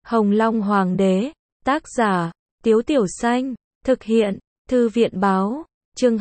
Hồng Long Hoàng đế, tác giả, Tiếu Tiểu Xanh, thực hiện, Thư viện Báo, chương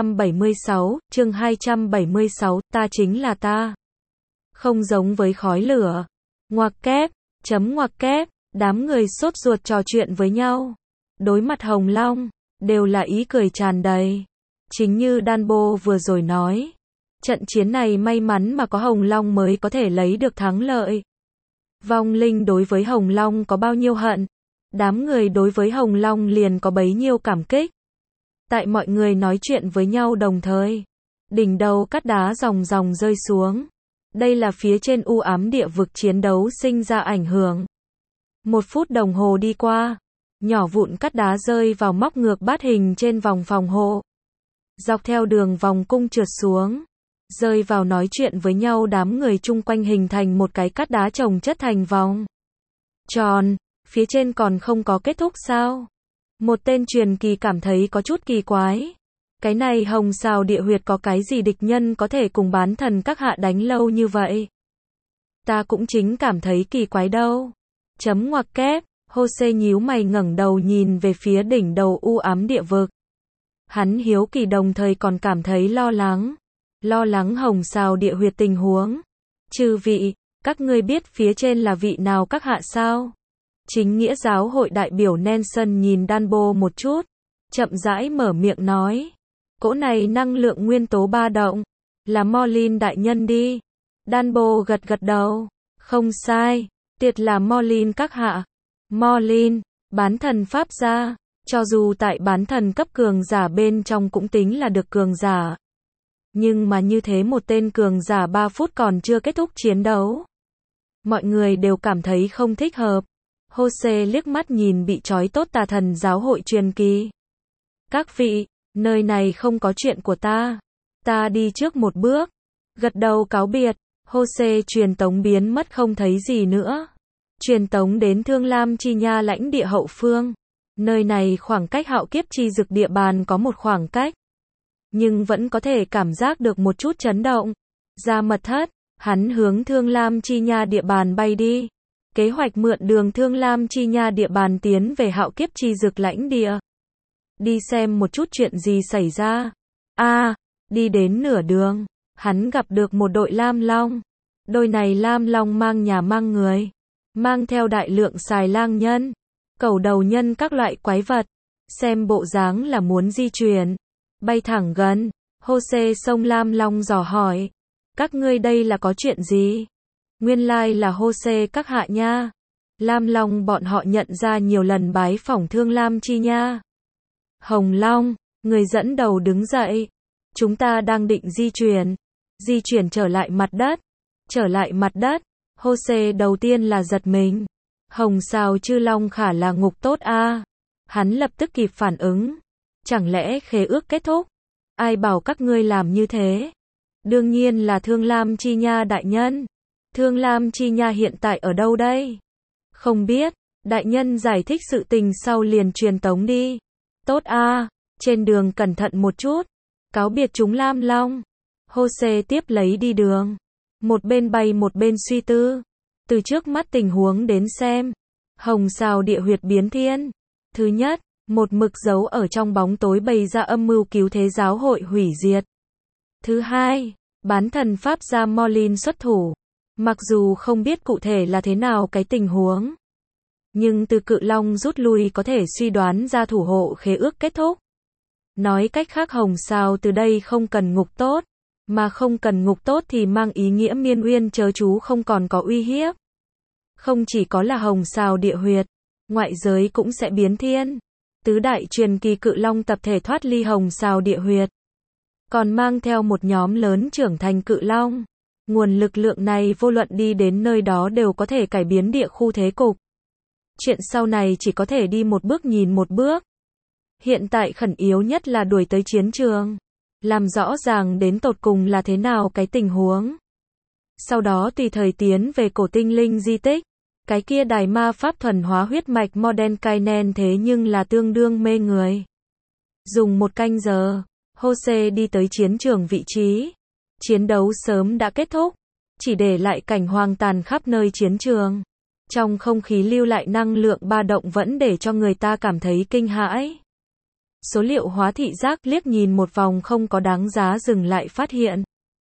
276, ta chính là ta. Không giống với khói lửa. Ngoặc kép, ngoặc kép, đám người sốt ruột trò chuyện với nhau. Đối mặt Hồng Long, đều là ý cười tràn đầy. Chính như Danbo vừa rồi nói, trận chiến này may mắn mà có Hồng Long mới có thể lấy được thắng lợi. Vong linh đối với Hồng Long có bao nhiêu hận, đám người đối với Hồng Long liền có bấy nhiêu cảm kích. Tại mọi người nói chuyện với nhau đồng thời, đỉnh đầu cát đá ròng ròng rơi xuống. Đây là phía trên u ám địa vực chiến đấu sinh ra ảnh hưởng. 1 phút đồng hồ đi qua, nhỏ vụn cát đá rơi vào móc ngược bát hình trên vòng phòng hộ. Dọc theo đường vòng cung trượt xuống, rơi vào nói chuyện với nhau đám người chung quanh hình thành một cái cát đá chồng chất thành vòng tròn, phía trên còn không có kết thúc sao? Một tên truyền kỳ cảm thấy có chút kỳ quái. Cái này Hồng Sào địa huyệt có cái gì địch nhân có thể cùng bán thần các hạ đánh lâu như vậy? Ta cũng chính cảm thấy kỳ quái đâu. Ngoặc kép, Jose nhíu mày ngẩng đầu nhìn về phía đỉnh đầu u ám địa vực. Hắn hiếu kỳ đồng thời còn cảm thấy lo lắng. Lo lắng Hồng Sào địa huyệt tình huống. Chư vị, các ngươi biết phía trên là vị nào các hạ sao? Chính nghĩa giáo hội đại biểu Nelson nhìn Danbo một chút, chậm rãi mở miệng nói. Cỗ này năng lượng nguyên tố ba động, là Morlin đại nhân đi. Danbo gật gật đầu, không sai, tuyệt là Morlin các hạ. Morlin, bán thần pháp gia, cho dù tại bán thần cấp cường giả bên trong cũng tính là được cường giả. Nhưng mà như thế một tên cường giả 3 phút còn chưa kết thúc chiến đấu. Mọi người đều cảm thấy không thích hợp. Jose liếc mắt nhìn bị trói tốt tà thần giáo hội truyền kỳ. Các vị, nơi này không có chuyện của ta. Ta đi trước một bước. Gật đầu cáo biệt, Jose truyền tống biến mất không thấy gì nữa. Truyền tống đến Thương Lam Chi Nha lãnh địa hậu phương. Nơi này khoảng cách Hạo Kiếp Chi Dực địa bàn có một khoảng cách. Nhưng vẫn có thể cảm giác được một chút chấn động. Ra mật thất, hắn hướng Thương Lam Chi Nha địa bàn bay đi. Kế hoạch mượn đường Thương Lam Chi Nha địa bàn tiến về Hạo Kiếp Chi Dực lãnh địa. Đi xem một chút chuyện gì xảy ra. Đi đến nửa đường, hắn gặp được một đội lam long. Đôi này lam long mang nhà mang người, mang theo đại lượng xài lang nhân, cẩu đầu nhân các loại quái vật. Xem bộ dáng là muốn di chuyển, bay thẳng gần. Jose xông lam long dò hỏi. Các ngươi đây là có chuyện gì? Nguyên lai là Jose các hạ nha. Lam Long bọn họ nhận ra nhiều lần bái phỏng Thương Lam Chi Nha. Hồng Long, người dẫn đầu đứng dậy. Chúng ta đang định di chuyển trở lại mặt đất. Trở lại mặt đất, Jose đầu tiên là giật mình. Hồng Sào Chư Long khả là ngục tốt a. Hắn lập tức kịp phản ứng. Chẳng lẽ khế ước kết thúc? Ai bảo các ngươi làm như thế? Đương nhiên là Thương Lam Chi Nha đại nhân. Thương Lam Chi Nha hiện tại ở đâu đây? Không biết, đại nhân giải thích sự tình sau liền truyền tống đi. Tốt a, trên đường cẩn thận một chút. Cáo biệt chúng Lam Long. Jose tiếp lấy đi đường. Một bên bay một bên suy tư. Từ trước mắt tình huống đến xem. Hồng Sào địa huyệt biến thiên. Thứ nhất, một mực giấu ở trong bóng tối bày ra âm mưu cứu thế giáo hội hủy diệt. Thứ hai, bán thần pháp gia Morlin xuất thủ. Mặc dù không biết cụ thể là thế nào cái tình huống, nhưng từ Cự Long rút lui có thể suy đoán ra thủ hộ khế ước kết thúc. Nói cách khác Hồng Sào từ đây không cần ngục tốt, mà không cần ngục tốt thì mang ý nghĩa miên uyên chớ chú không còn có uy hiếp. Không chỉ có là Hồng Sào địa huyệt, ngoại giới cũng sẽ biến thiên. Tứ đại truyền kỳ Cự Long tập thể thoát ly Hồng Sào địa huyệt, còn mang theo một nhóm lớn trưởng thành Cự Long. Nguồn lực lượng này vô luận đi đến nơi đó đều có thể cải biến địa khu thế cục. Chuyện sau này chỉ có thể đi một bước nhìn một bước. Hiện tại khẩn yếu nhất là đuổi tới chiến trường. Làm rõ ràng đến tột cùng là thế nào cái tình huống. Sau đó tùy thời tiến về cổ tinh linh di tích. Cái kia đài ma pháp thuần hóa huyết mạch Mordenkainen thế nhưng là tương đương mê người. Dùng 1 canh giờ, Jose đi tới chiến trường vị trí. Chiến đấu sớm đã kết thúc, chỉ để lại cảnh hoang tàn khắp nơi chiến trường. Trong không khí lưu lại năng lượng ba động vẫn để cho người ta cảm thấy kinh hãi. Số liệu hóa thị giác liếc nhìn một vòng không có đáng giá dừng lại phát hiện.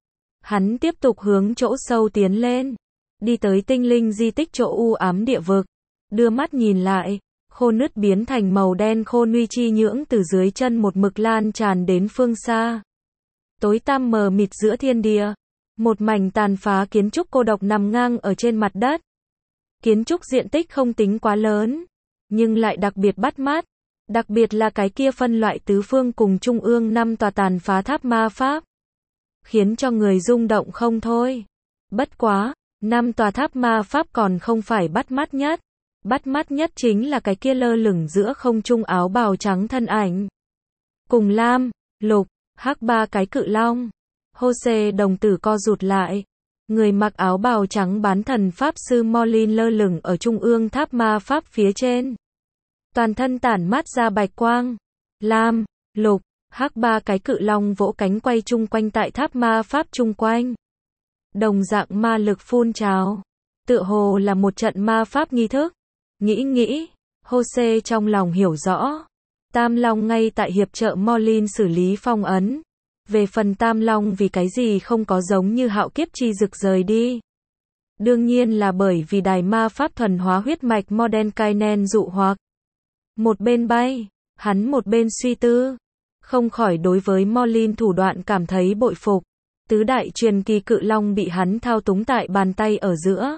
Hắn tiếp tục hướng chỗ sâu tiến lên. Đi tới tinh linh di tích chỗ u ám địa vực. Đưa mắt nhìn lại. Khô nứt biến thành màu đen khô nuy chi nhưỡng từ dưới chân một mực lan tràn đến phương xa. Tối tăm mờ mịt giữa thiên địa. Một mảnh tàn phá kiến trúc cô độc nằm ngang ở trên mặt đất. Kiến trúc diện tích không tính quá lớn, nhưng lại đặc biệt bắt mắt. Đặc biệt là cái kia phân loại tứ phương cùng trung ương 5 tòa tàn phá tháp ma pháp. Khiến cho người rung động không thôi. Bất quá, 5 tòa tháp ma pháp còn không phải bắt mắt nhất. Bắt mắt nhất chính là cái kia lơ lửng giữa không trung áo bào trắng thân ảnh. Cùng lam, lục, hắc ba cái cự long. Jose đồng tử co rụt lại. Người mặc áo bào trắng bán thần pháp sư Morlin lơ lửng ở trung ương tháp ma pháp phía trên. Toàn thân tản mát ra bạch quang. Lam, lục, hắc ba cái cự long vỗ cánh quay chung quanh tại tháp ma pháp chung quanh. Đồng dạng ma lực phun trào. Tựa hồ là một trận ma pháp nghi thức. Nghĩ, Jose trong lòng hiểu rõ. Tam Long ngay tại hiệp trợ Morlin xử lý phong ấn. Về phần Tam Long vì cái gì không có giống như hạo kiếp chi dực rời đi. Đương nhiên là bởi vì đài ma pháp thuần hóa huyết mạch Mordenkainen dụ hoặc. Một bên bay, hắn một bên suy tư. Không khỏi đối với Morlin thủ đoạn cảm thấy bội phục. Tứ đại truyền kỳ cự long bị hắn thao túng tại bàn tay ở giữa.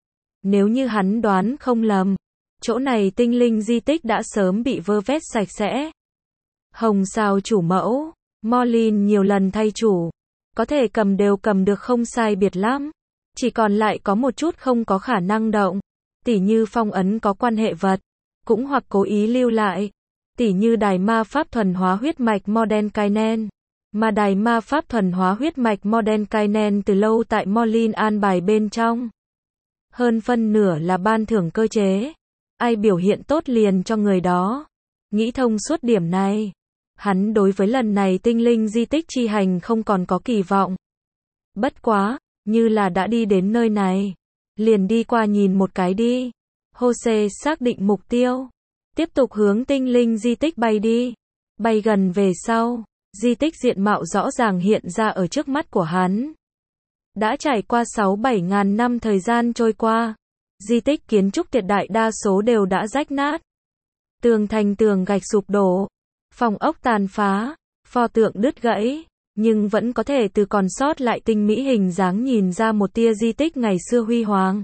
Nếu như hắn đoán không lầm, chỗ này tinh linh di tích đã sớm bị vơ vét sạch sẽ. Hồng sao chủ mẫu, Morlin nhiều lần thay chủ, có thể cầm đều cầm được không sai biệt lắm. Chỉ còn lại có một chút không có khả năng động. Tỉ như phong ấn có quan hệ vật, cũng hoặc cố ý lưu lại. Tỉ như đài ma pháp thuần hóa huyết mạch Mordenkainen. Mà đài ma pháp thuần hóa huyết mạch Mordenkainen từ lâu tại Morlin an bài bên trong. Hơn phân nửa là ban thưởng cơ chế. Ai biểu hiện tốt liền cho người đó. Nghĩ thông suốt điểm này. Hắn đối với lần này tinh linh di tích chi hành không còn có kỳ vọng. Bất quá, như là đã đi đến nơi này. Liền đi qua nhìn một cái đi. Jose xác định mục tiêu. Tiếp tục hướng tinh linh di tích bay đi. Bay gần về sau. Di tích diện mạo rõ ràng hiện ra ở trước mắt của hắn. Đã trải qua 6-7 ngàn năm thời gian trôi qua. Di tích kiến trúc tuyệt đại đa số đều đã rách nát. Tường thành tường gạch sụp đổ. Phòng ốc tàn phá. Pho tượng đứt gãy. Nhưng vẫn có thể từ còn sót lại tinh mỹ hình dáng nhìn ra một tia di tích ngày xưa huy hoàng.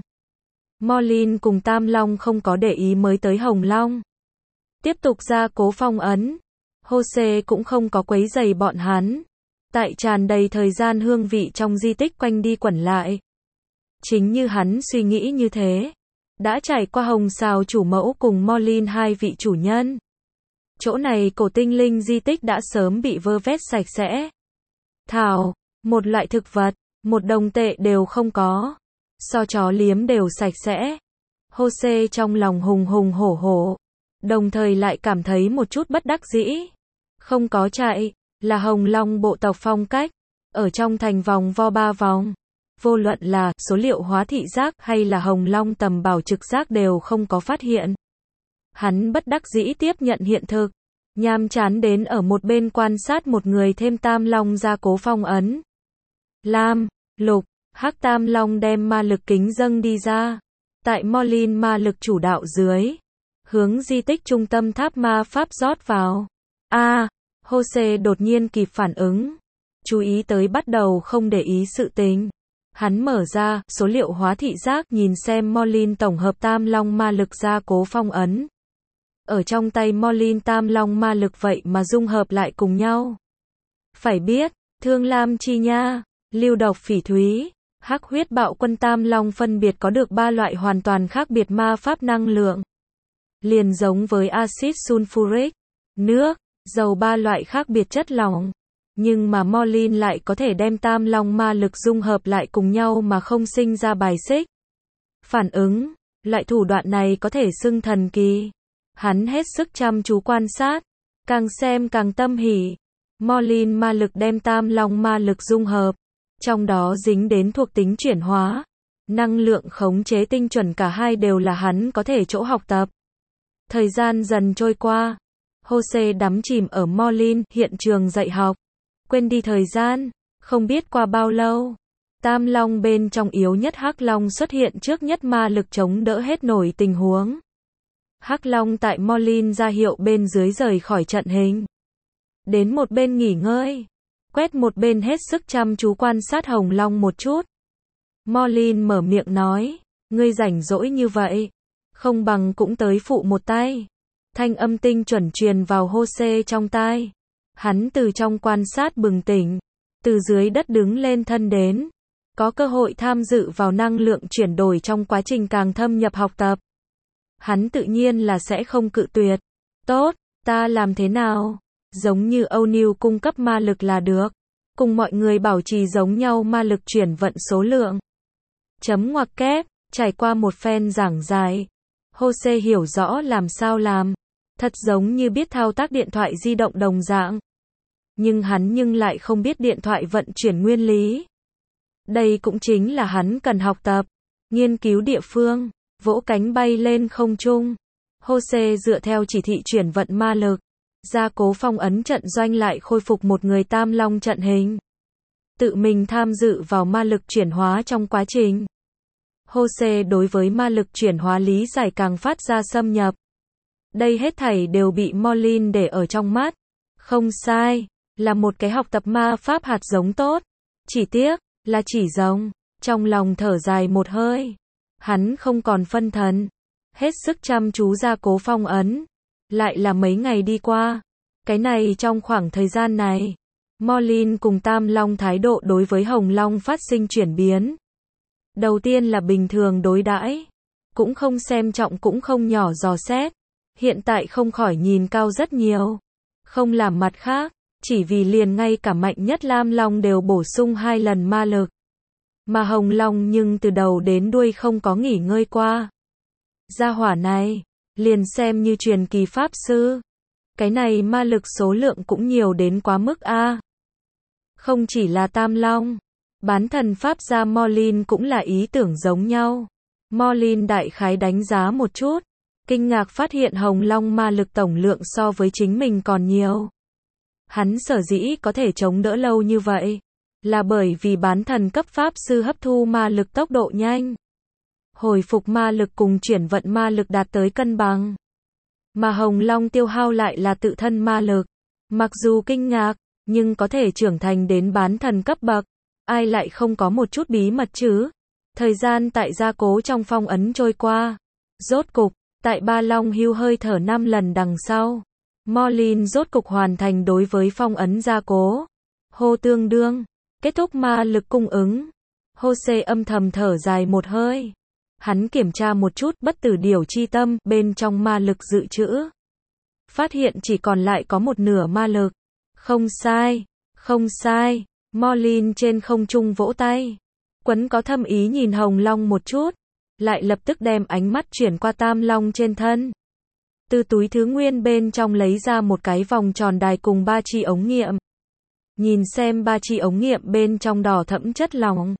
Morlin cùng Tam Long không có để ý mới tới Hồng Long. Tiếp tục ra cố phong ấn. Jose cũng không có quấy rầy bọn hắn. Tại tràn đầy thời gian hương vị trong di tích quanh đi quẩn lại. Chính như hắn suy nghĩ như thế. Đã trải qua Hồng Sào chủ mẫu cùng Morlin hai vị chủ nhân. Chỗ này cổ tinh linh di tích đã sớm bị vơ vét sạch sẽ. Thảo, một loại thực vật, một đồng tệ đều không có. So chó liếm đều sạch sẽ. Jose trong lòng hùng hùng hổ hổ. Đồng thời lại cảm thấy một chút bất đắc dĩ. Không có chạy, là Hồng Long bộ tộc phong cách. Ở trong thành vòng vo 3 vòng. Vô luận là số liệu hóa thị giác hay là Hồng Long tầm bảo trực giác đều không có phát hiện. Hắn bất đắc dĩ tiếp nhận hiện thực. Nhàm chán đến ở một bên quan sát một người thêm Tam Long ra cố phong ấn. Lam, lục, hắc Tam Long đem ma lực kính dâng đi ra. Tại Morlin ma lực chủ đạo dưới. Hướng di tích trung tâm tháp ma pháp rót vào. Jose đột nhiên kịp phản ứng. Chú ý tới bắt đầu không để ý sự tình. Hắn mở ra số liệu hóa thị giác nhìn xem Morlin tổng hợp Tam Long ma lực ra cố phong ấn. Ở trong tay Morlin Tam Long ma lực vậy mà dung hợp lại cùng nhau. Phải biết, thương lam chi nha, lưu độc phỉ thúy, hắc huyết bạo quân Tam Long phân biệt có được 3 loại hoàn toàn khác biệt ma pháp năng lượng. Liền giống với axit sulfuric, nước, dầu 3 loại khác biệt chất lỏng. Nhưng mà Morlin lại có thể đem Tam Long ma lực dung hợp lại cùng nhau mà không sinh ra bài xích. Phản ứng, loại thủ đoạn này có thể xưng thần kỳ. Hắn hết sức chăm chú quan sát, càng xem càng tâm hỉ. Morlin ma lực đem Tam Long ma lực dung hợp, trong đó dính đến thuộc tính chuyển hóa. Năng lượng khống chế tinh chuẩn cả hai đều là hắn có thể chỗ học tập. Thời gian dần trôi qua, Jose đắm chìm ở Moulin, hiện trường dạy học. Quên đi thời gian, không biết qua bao lâu. Tam Long bên trong yếu nhất Hắc Long xuất hiện trước nhất ma lực chống đỡ hết nổi tình huống. Hắc Long tại Moulin ra hiệu bên dưới rời khỏi trận hình. Đến một bên nghỉ ngơi. Quét một bên hết sức chăm chú quan sát Hồng Long một chút. Moulin mở miệng nói, ngươi rảnh rỗi như vậy, không bằng cũng tới phụ một tay. Thanh âm tinh chuẩn truyền vào Jose trong tai. Hắn từ trong quan sát bừng tỉnh, từ dưới đất đứng lên thân đến. Có cơ hội tham dự vào năng lượng chuyển đổi trong quá trình càng thâm nhập học tập. Hắn tự nhiên là sẽ không cự tuyệt. Tốt, ta làm thế nào? Giống như O'Neil cung cấp ma lực là được. Cùng mọi người bảo trì giống nhau ma lực chuyển vận số lượng. Chấm ngoặc kép, trải qua một phen giảng giải. Jose hiểu rõ làm sao làm. Thật giống như biết thao tác điện thoại di động đồng dạng. Nhưng hắn lại không biết điện thoại vận chuyển nguyên lý. Đây cũng chính là hắn cần học tập. Nghiên cứu địa phương, vỗ cánh bay lên không trung. Jose dựa theo chỉ thị chuyển vận ma lực. Gia cố phong ấn trận doanh lại khôi phục một người Tam Long trận hình. Tự mình tham dự vào ma lực chuyển hóa trong quá trình. Jose đối với ma lực chuyển hóa lý giải càng phát ra xâm nhập. Đây hết thảy đều bị Moulin để ở trong mắt. Không sai, là một cái học tập ma pháp hạt giống tốt. Chỉ tiếc, là chỉ giống. Trong lòng thở dài một hơi. Hắn không còn phân thần. Hết sức chăm chú gia cố phong ấn. Lại là mấy ngày đi qua. Cái này trong khoảng thời gian này, Moulin cùng Tam Long thái độ đối với Hồng Long phát sinh chuyển biến. Đầu tiên là bình thường đối đãi, cũng không xem trọng cũng không nhỏ dò xét. Hiện tại không khỏi nhìn cao rất nhiều. Không làm mặt khác, chỉ vì liền ngay cả mạnh nhất Lam Long đều bổ sung 2 lần ma lực. Mà Hồng Long nhưng từ đầu đến đuôi không có nghỉ ngơi qua. Gia hỏa này, liền xem như truyền kỳ pháp sư. Cái này ma lực số lượng cũng nhiều đến quá mức a. Không chỉ là Tam Long, bán thần pháp gia Moulin cũng là ý tưởng giống nhau. Moulin đại khái đánh giá một chút, kinh ngạc phát hiện Hồng Long ma lực tổng lượng so với chính mình còn nhiều. Hắn sở dĩ có thể chống đỡ lâu như vậy, là bởi vì bán thần cấp pháp sư hấp thu ma lực tốc độ nhanh. Hồi phục ma lực cùng chuyển vận ma lực đạt tới cân bằng. Mà Hồng Long tiêu hao lại là tự thân ma lực. Mặc dù kinh ngạc, nhưng có thể trưởng thành đến bán thần cấp bậc. Ai lại không có một chút bí mật chứ? Thời gian tại gia cố trong phong ấn trôi qua. Rốt cục, tại Ba Long hưu hơi thở 5 lần đằng sau. Moulin rốt cục hoàn thành đối với phong ấn gia cố. Hô tương đương, kết thúc ma lực cung ứng. Jose âm thầm thở dài một hơi. Hắn kiểm tra một chút bất tử điểu chi tâm bên trong ma lực dự trữ. Phát hiện chỉ còn lại có một nửa ma lực. Không sai, không sai. Moulin trên không trung vỗ tay. Quấn có thâm ý nhìn Hồng Long một chút. Lại lập tức đem ánh mắt chuyển qua Tam Long trên thân. Từ túi thứ nguyên bên trong lấy ra một cái vòng tròn đài cùng 3 chi ống nghiệm. Nhìn xem 3 chi ống nghiệm bên trong đỏ thẫm chất lỏng.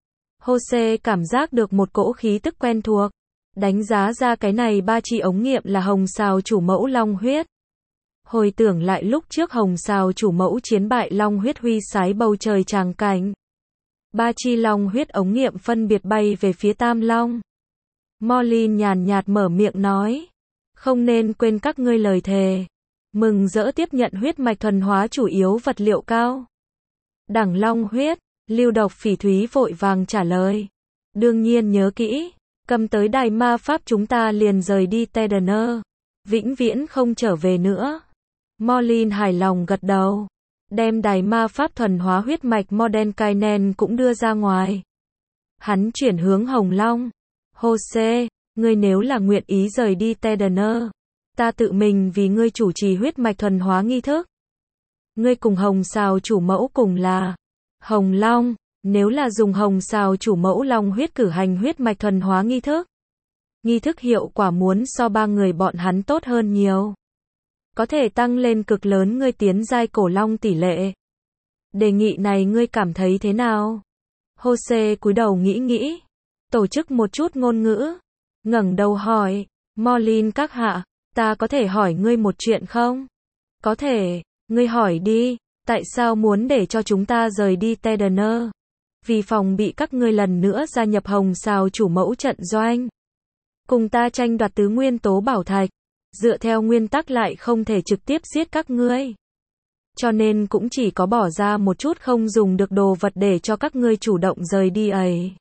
Jose cảm giác được một cỗ khí tức quen thuộc. Đánh giá ra cái này 3 chi ống nghiệm là Hồng Sào chủ mẫu Long huyết. Hồi tưởng lại lúc trước Hồng Sào chủ mẫu chiến bại Long huyết huy sái bầu trời tràng cảnh. 3 chi Long huyết ống nghiệm phân biệt bay về phía Tam Long. Moulin nhàn nhạt mở miệng nói. Không nên quên các ngươi lời thề. Mừng rỡ tiếp nhận huyết mạch thuần hóa chủ yếu vật liệu cao. Đẳng Long huyết, Lưu Độc Phỉ Thúy vội vàng trả lời. Đương nhiên nhớ kỹ, cầm tới đài ma pháp chúng ta liền rời đi Tedener. Vĩnh viễn không trở về nữa. Moulin hài lòng gật đầu. Đem đài ma pháp thuần hóa huyết mạch Mordenkainen cũng đưa ra ngoài. Hắn chuyển hướng Hồng Long. Jose, ngươi nếu là nguyện ý rời đi Tedener, ta tự mình vì ngươi chủ trì huyết mạch thuần hóa nghi thức. Ngươi cùng Hồng Sào chủ mẫu cùng là Hồng Long, nếu là dùng Hồng Sào chủ mẫu Long huyết cử hành huyết mạch thuần hóa nghi thức. Nghi thức hiệu quả muốn so 3 người bọn hắn tốt hơn nhiều. Có thể tăng lên cực lớn ngươi tiến giai cổ long tỷ lệ. Đề nghị này ngươi cảm thấy thế nào? Jose cúi đầu nghĩ nghĩ. tổ chức một chút ngôn ngữ. Ngẩng đầu hỏi, Morlin các hạ, ta có thể hỏi ngươi một chuyện không? Có thể, ngươi hỏi đi, tại sao muốn để cho chúng ta rời đi Tedener? Vì phòng bị các ngươi lần nữa gia nhập Hồng Sào chủ mẫu trận doanh. Cùng ta tranh đoạt tứ nguyên tố bảo thạch. Dựa theo nguyên tắc lại không thể trực tiếp giết các ngươi. Cho nên cũng chỉ có bỏ ra một chút không dùng được đồ vật để cho các ngươi chủ động rời đi ấy.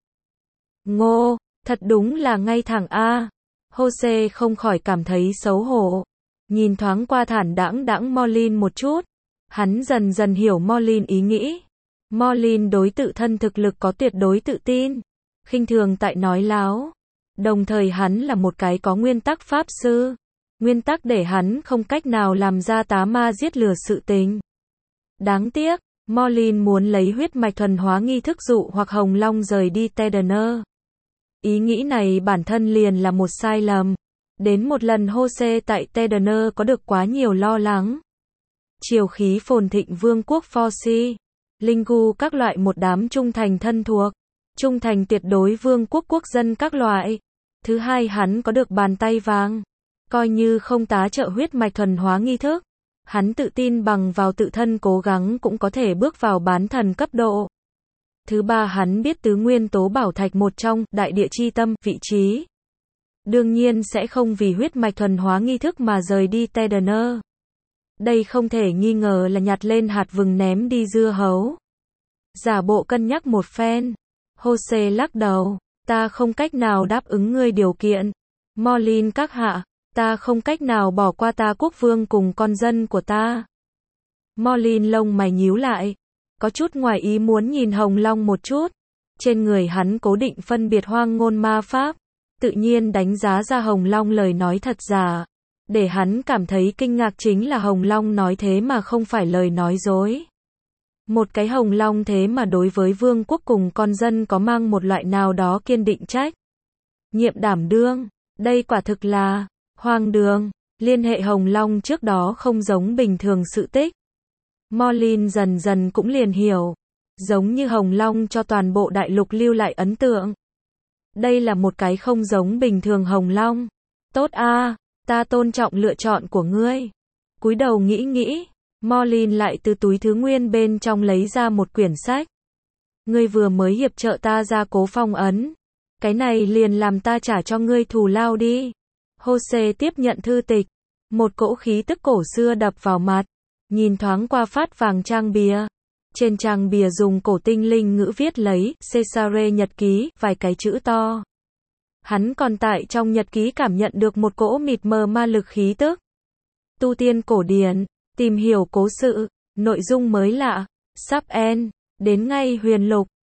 Ngô, thật đúng là ngay thẳng a. Jose không khỏi cảm thấy xấu hổ. Nhìn thoáng qua thản đãng Morlin một chút. Hắn dần dần hiểu Morlin ý nghĩ. Morlin đối tự thân thực lực có tuyệt đối tự tin. Khinh thường tại nói láo. Đồng thời hắn là một cái có nguyên tắc pháp sư. Nguyên tắc để hắn không cách nào làm ra tá ma giết lừa sự tình. Đáng tiếc, Morlin muốn lấy huyết mạch thuần hóa nghi thức dụ hoặc Hồng Long rời đi Tedener. Ý nghĩ này bản thân liền là một sai lầm. Đến một lần Jose tại Tedener có được quá nhiều lo lắng. Triều khí phồn thịnh vương quốc Forsi, Lingu các loại một đám trung thành thân thuộc, trung thành tuyệt đối vương quốc quốc dân các loại. Thứ hai hắn có được bàn tay vàng. Coi như không tá trợ huyết mạch thuần hóa nghi thức. Hắn tự tin bằng vào tự thân cố gắng cũng có thể bước vào bán thần cấp độ. Thứ ba hắn biết tứ nguyên tố bảo thạch một trong, đại địa chi tâm, vị trí. Đương nhiên sẽ không vì huyết mạch thuần hóa nghi thức mà rời đi Tedener. Đây không thể nghi ngờ là nhặt lên hạt vừng ném đi dưa hấu. Giả bộ cân nhắc một phen. Jose lắc đầu, ta không cách nào đáp ứng ngươi điều kiện. Morlin các hạ, ta không cách nào bỏ qua ta quốc vương cùng con dân của ta. Morlin lông mày nhíu lại. Có chút ngoài ý muốn nhìn Hồng Long một chút. Trên người hắn cố định phân biệt hoang ngôn ma pháp. Tự nhiên đánh giá ra Hồng Long lời nói thật giả. Để hắn cảm thấy kinh ngạc chính là Hồng Long nói thế mà không phải lời nói dối. Một cái Hồng Long thế mà đối với vương quốc cùng con dân có mang một loại nào đó kiên định trách nhiệm đảm đương. Đây quả thực là hoang đường. Liên hệ Hồng Long trước đó không giống bình thường sự tích. Morlin dần dần cũng liền hiểu. Giống như Hồng Long cho toàn bộ đại lục lưu lại ấn tượng. Đây là một cái không giống bình thường Hồng Long. Tốt a, ta tôn trọng lựa chọn của ngươi. Cúi đầu nghĩ, Morlin lại từ túi thứ nguyên bên trong lấy ra một quyển sách. Ngươi vừa mới hiệp trợ ta ra cố phong ấn. Cái này liền làm ta trả cho ngươi thù lao đi. Jose tiếp nhận thư tịch. Một cỗ khí tức cổ xưa đập vào mặt. Nhìn thoáng qua phát vàng trang bìa. Trên trang bìa dùng cổ tinh linh ngữ viết lấy Cesare nhật ký, vài cái chữ to. Hắn còn tại trong nhật ký cảm nhận được một cỗ mịt mờ ma lực khí tức. Tu tiên cổ điển, tìm hiểu cố sự, nội dung mới lạ, sắp end, đến ngay huyền lục.